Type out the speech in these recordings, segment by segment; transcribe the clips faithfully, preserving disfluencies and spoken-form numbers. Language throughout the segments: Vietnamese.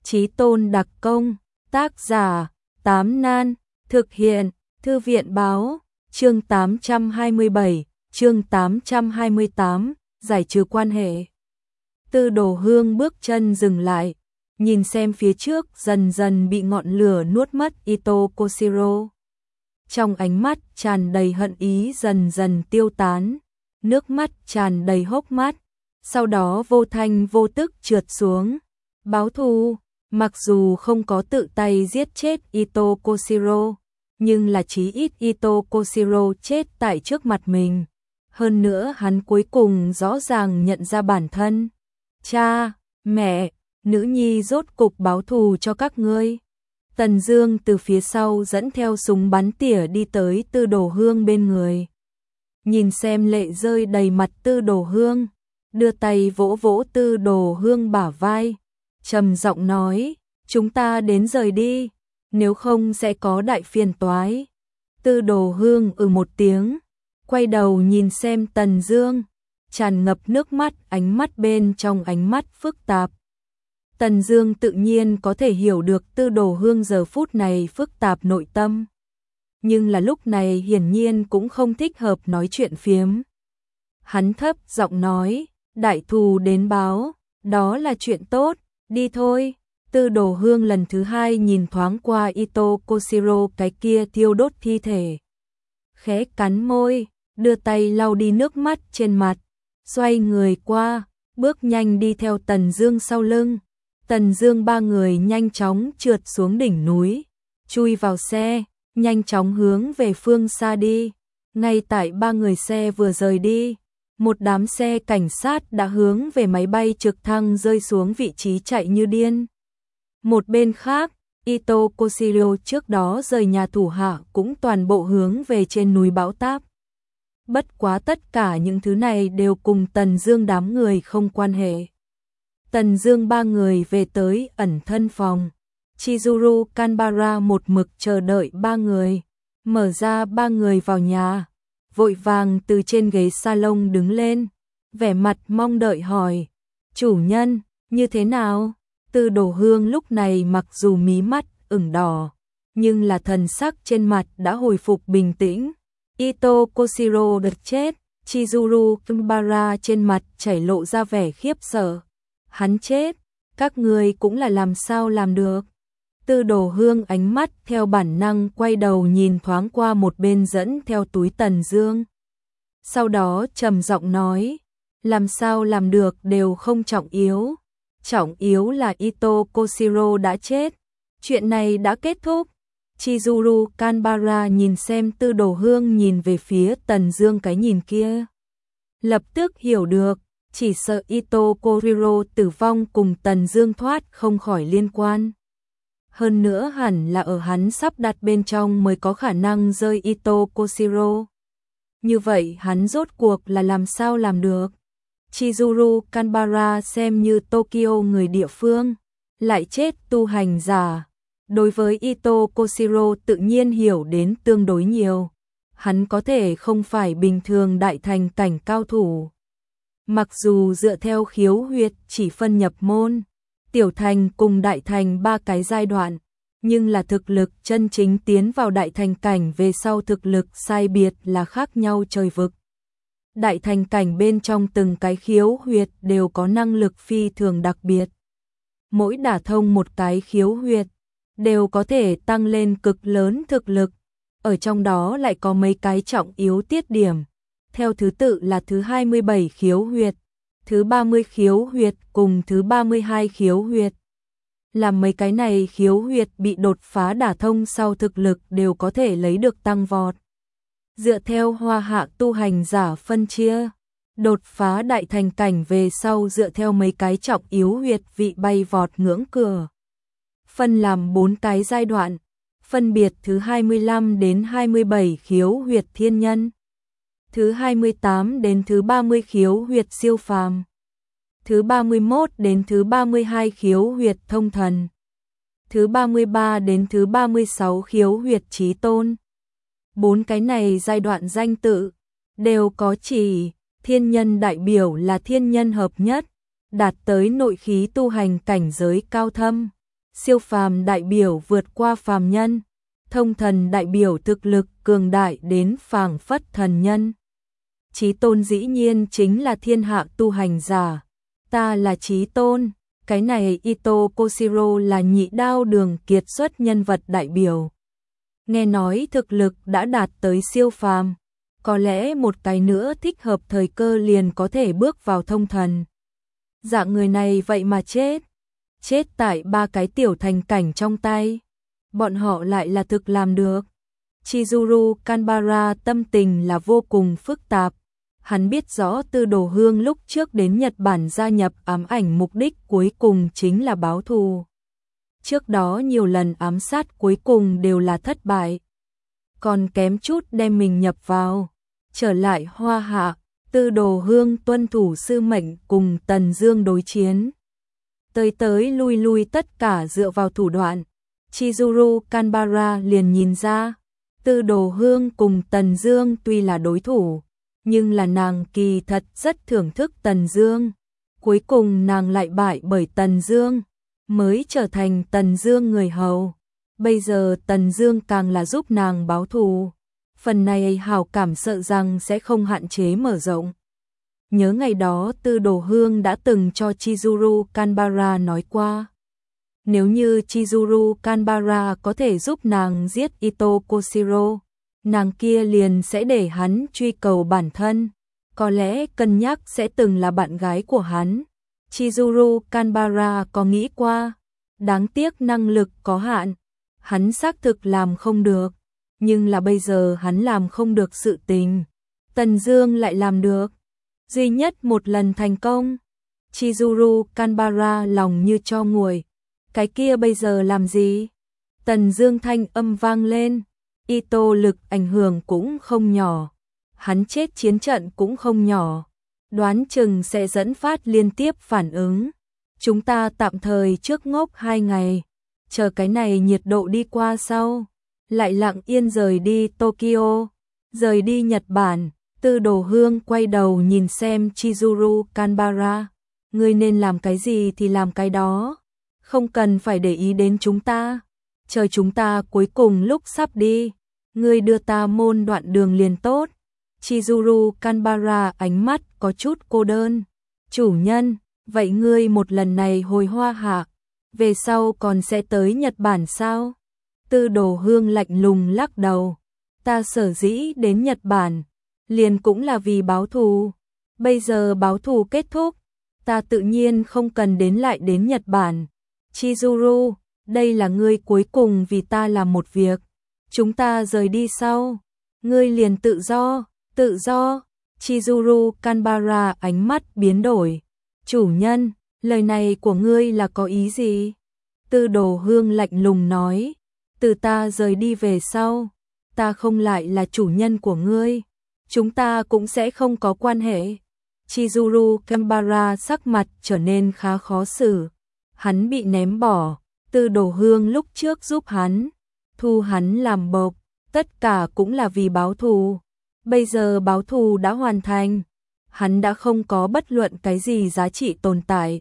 Chí tôn đặc công, tác giả, Tám Nan, thực hiện, Thư viện báo, chương tám trăm hai mươi bảy, chương tám trăm hai mươi tám, giải trừ quan hệ. Tư Đồ Hương bước chân dừng lại, nhìn xem phía trước dần dần bị ngọn lửa nuốt mất Ito Koshiro. Trong ánh mắt tràn đầy hận ý dần dần tiêu tán, nước mắt tràn đầy hốc mắt, sau đó vô thanh vô tức trượt xuống. Báo thù, mặc dù không có tự tay giết chết Ito Koshiro, nhưng là chí ít Ito Koshiro chết tại trước mặt mình. Hơn nữa hắn cuối cùng rõ ràng nhận ra bản thân. Cha, mẹ, nữ nhi rốt cục báo thù cho các ngươi. Tần Dương từ phía sau dẫn theo súng bắn tỉa đi tới Tư Đồ Hương bên người. Nhìn xem lệ rơi đầy mặt Tư Đồ Hương, đưa tay vỗ vỗ Tư Đồ Hương bả vai, trầm giọng nói, chúng ta đến rời đi, nếu không sẽ có đại phiền toái. Tư Đồ Hương ừ một tiếng, quay đầu nhìn xem Tần Dương, tràn ngập nước mắt, ánh mắt bên trong ánh mắt phức tạp. Tần Dương tự nhiên có thể hiểu được Tư Đồ Hương giờ phút này phức tạp nội tâm, nhưng là lúc này hiển nhiên cũng không thích hợp nói chuyện phiếm. Hắn thấp giọng nói, đại thù đến báo, đó là chuyện tốt, đi thôi. Tư Đồ Hương lần thứ hai nhìn thoáng qua Ito Koshiro cái kia thiêu đốt thi thể, khẽ cắn môi, đưa tay lau đi nước mắt trên mặt, xoay người qua, bước nhanh đi theo Tần Dương sau lưng. Tần Dương ba người nhanh chóng trượt xuống đỉnh núi, chui vào xe, nhanh chóng hướng về phương xa đi. Ngay tại ba người xe vừa rời đi, một đám xe cảnh sát đã hướng về máy bay trực thăng rơi xuống vị trí chạy như điên. Một bên khác, Ito Koshiro trước đó rời nhà thủ hạ cũng toàn bộ hướng về trên núi bão táp. Bất quá tất cả những thứ này đều cùng Tần Dương đám người không quan hệ. Tần Dương ba người về tới ẩn thân phòng. Chizuru Kanbara một mực chờ đợi ba người, mở ra ba người vào nhà, vội vàng từ trên ghế salon đứng lên, vẻ mặt mong đợi hỏi, chủ nhân, như thế nào? Tư Đồ Hương lúc này mặc dù mí mắt ửng đỏ, nhưng là thần sắc trên mặt đã hồi phục bình tĩnh. Ito Koshiro được chết, Chizuru Kanbara trên mặt chảy lộ ra vẻ khiếp sợ. Hắn chết, các ngươi cũng là làm sao làm được? Tư Đồ Hương ánh mắt theo bản năng quay đầu nhìn thoáng qua một bên dẫn theo túi Tần Dương. Sau đó trầm giọng nói, làm sao làm được đều không trọng yếu. Trọng yếu là Ito Koshiro đã chết. Chuyện này đã kết thúc. Chizuru Kanbara nhìn xem Tư Đồ Hương nhìn về phía Tần Dương cái nhìn kia. Lập tức hiểu được, chỉ sợ Ito Koshiro tử vong cùng Tần Dương thoát không khỏi liên quan. Hơn nữa hẳn là ở hắn sắp đặt bên trong mới có khả năng rơi Ito Koshiro. Như vậy hắn rốt cuộc là làm sao làm được? Chizuru Kanbara xem như Tokyo người địa phương, lại chết tu hành giả. Đối với Ito Koshiro tự nhiên hiểu đến tương đối nhiều. Hắn có thể không phải bình thường đại thành cảnh cao thủ. Mặc dù dựa theo khiếu huyệt chỉ phân nhập môn, tiểu thành cùng đại thành ba cái giai đoạn, nhưng là thực lực chân chính tiến vào đại thành cảnh về sau thực lực sai biệt là khác nhau trời vực. Đại thành cảnh bên trong từng cái khiếu huyệt đều có năng lực phi thường đặc biệt. Mỗi đả thông một cái khiếu huyệt đều có thể tăng lên cực lớn thực lực. Ở trong đó lại có mấy cái trọng yếu tiết điểm. Theo thứ tự là thứ hai mươi bảy khiếu huyệt, thứ ba mươi khiếu huyệt cùng thứ ba mươi hai khiếu huyệt. Làm mấy cái này khiếu huyệt bị đột phá đả thông sau thực lực đều có thể lấy được tăng vọt. Dựa theo hoa hạ tu hành giả phân chia, đột phá đại thành cảnh về sau dựa theo mấy cái trọng yếu huyệt vị bay vọt ngưỡng cửa. Phân làm bốn cái giai đoạn, phân biệt thứ hai mươi lăm đến hai mươi bảy khiếu huyệt thiên nhân, thứ hai mươi tám đến thứ ba mươi khiếu huyệt siêu phàm, thứ ba mươi mốt đến thứ ba mươi hai khiếu huyệt thông thần, thứ ba mươi ba đến thứ ba mươi sáu khiếu huyệt chí tôn. Bốn cái này giai đoạn danh tự đều có chỉ, thiên nhân đại biểu là thiên nhân hợp nhất, đạt tới nội khí tu hành cảnh giới cao thâm, siêu phàm đại biểu vượt qua phàm nhân, thông thần đại biểu thực lực cường đại đến phảng phất thần nhân. Chí tôn dĩ nhiên chính là thiên hạ tu hành giả. Ta là Chí tôn, cái này Ito Koshiro là nhị đao đường kiệt xuất nhân vật đại biểu. Nghe nói thực lực đã đạt tới siêu phàm, có lẽ một cái nữa thích hợp thời cơ liền có thể bước vào thông thần. Dạng người này vậy mà chết, chết tại ba cái tiểu thành cảnh trong tay. Bọn họ lại là thực làm được. Chizuru Kanbara tâm tình là vô cùng phức tạp. Hắn biết rõ Tư Đồ Hương lúc trước đến Nhật Bản gia nhập ám ảnh mục đích cuối cùng chính là báo thù. Trước đó nhiều lần ám sát cuối cùng đều là thất bại. Còn kém chút đem mình nhập vào. Trở lại Hoa Hạ, Tư Đồ Hương tuân thủ sư mệnh cùng Tần Dương đối chiến. Tới tới lui lui tất cả dựa vào thủ đoạn. Chizuru Kanbara liền nhìn ra, Tư Đồ Hương cùng Tần Dương tuy là đối thủ, nhưng là nàng kỳ thật rất thưởng thức Tần Dương. Cuối cùng nàng lại bại bởi Tần Dương, mới trở thành Tần Dương người hầu. Bây giờ Tần Dương càng là giúp nàng báo thù. Phần này hảo cảm sợ rằng sẽ không hạn chế mở rộng. Nhớ ngày đó Tư Đồ Hương đã từng cho Chizuru Kanbara nói qua. Nếu như Chizuru Kanbara có thể giúp nàng giết Ito Koshiro, nàng kia liền sẽ để hắn truy cầu bản thân, có lẽ cân nhắc sẽ từng là bạn gái của hắn. Chizuru Kanbara có nghĩ qua, đáng tiếc năng lực có hạn, hắn xác thực làm không được, nhưng là bây giờ hắn làm không được sự tình, Tần Dương lại làm được, duy nhất một lần thành công. Chizuru Kanbara lòng như tro nguội, cái kia bây giờ làm gì? Tần Dương thanh âm vang lên, Ito lực ảnh hưởng cũng không nhỏ, hắn chết chiến trận cũng không nhỏ, đoán chừng sẽ dẫn phát liên tiếp phản ứng. Chúng ta tạm thời trước ngốc hai ngày, chờ cái này nhiệt độ đi qua sau, lại lặng yên rời đi Tokyo, rời đi Nhật Bản. Tư Đồ Hương quay đầu nhìn xem Chizuru Kanbara, ngươi nên làm cái gì thì làm cái đó, không cần phải để ý đến chúng ta, chờ chúng ta cuối cùng lúc sắp đi, ngươi đưa ta môn đoạn đường liền tốt. Chizuru Kanbara ánh mắt có chút cô đơn. Chủ nhân, vậy ngươi một lần này hồi Hoa Hạ, về sau còn sẽ tới Nhật Bản sao? Tư Đồ Hương lạnh lùng lắc đầu. Ta sở dĩ đến Nhật Bản, liền cũng là vì báo thù. Bây giờ báo thù kết thúc, ta tự nhiên không cần đến lại đến Nhật Bản. Chizuru, đây là ngươi cuối cùng vì ta làm một việc. Chúng ta rời đi sau, ngươi liền tự do, tự do. Chizuru Kanbara ánh mắt biến đổi. Chủ nhân, lời này của ngươi là có ý gì? Tư Đồ Hương lạnh lùng nói, từ ta rời đi về sau, ta không lại là chủ nhân của ngươi, chúng ta cũng sẽ không có quan hệ. Chizuru Kanbara sắc mặt trở nên khá khó xử. Hắn bị ném bỏ, Tư Đồ Hương lúc trước giúp hắn, thu hắn làm bộc, tất cả cũng là vì báo thù. Bây giờ báo thù đã hoàn thành, hắn đã không có bất luận cái gì giá trị tồn tại.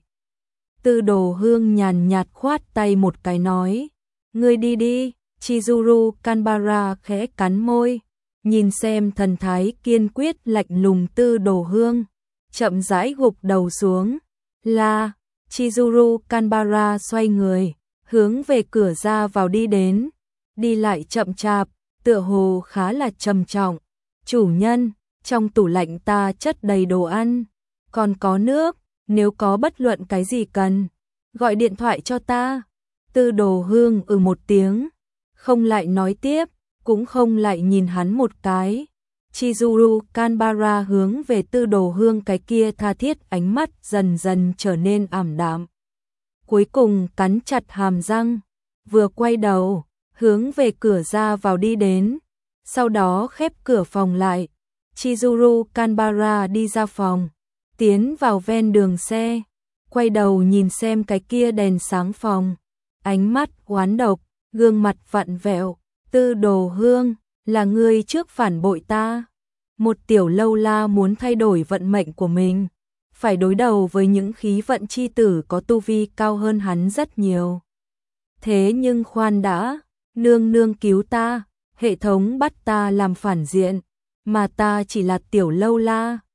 Tư Đồ Hương nhàn nhạt khoát tay một cái nói, ngươi đi đi. Chizuru Kanbara khẽ cắn môi, nhìn xem thần thái kiên quyết lạnh lùng Tư Đồ Hương, chậm rãi gục đầu xuống. Là, Chizuru Kanbara xoay người, hướng về cửa ra vào đi đến, đi lại chậm chạp, tựa hồ khá là trầm trọng. Chủ nhân, trong tủ lạnh ta chất đầy đồ ăn, còn có nước, nếu có bất luận cái gì cần, gọi điện thoại cho ta. Tư Đồ Hương ừ một tiếng, không lại nói tiếp, cũng không lại nhìn hắn một cái. Chizuru Kanbara hướng về Tư Đồ Hương cái kia tha thiết ánh mắt dần dần trở nên ảm đạm. Cuối cùng cắn chặt hàm răng, vừa quay đầu, hướng về cửa ra vào đi đến, sau đó khép cửa phòng lại. Chizuru Kanbara đi ra phòng, tiến vào ven đường xe, quay đầu nhìn xem cái kia đèn sáng phòng, ánh mắt oán độc, gương mặt vặn vẹo. Tư Đồ Hương, là ngươi trước phản bội ta. Một tiểu lâu la muốn thay đổi vận mệnh của mình, phải đối đầu với những khí vận chi tử có tu vi cao hơn hắn rất nhiều. Thế nhưng khoan đã, nương nương cứu ta, hệ thống bắt ta làm phản diện, mà ta chỉ là tiểu lâu la,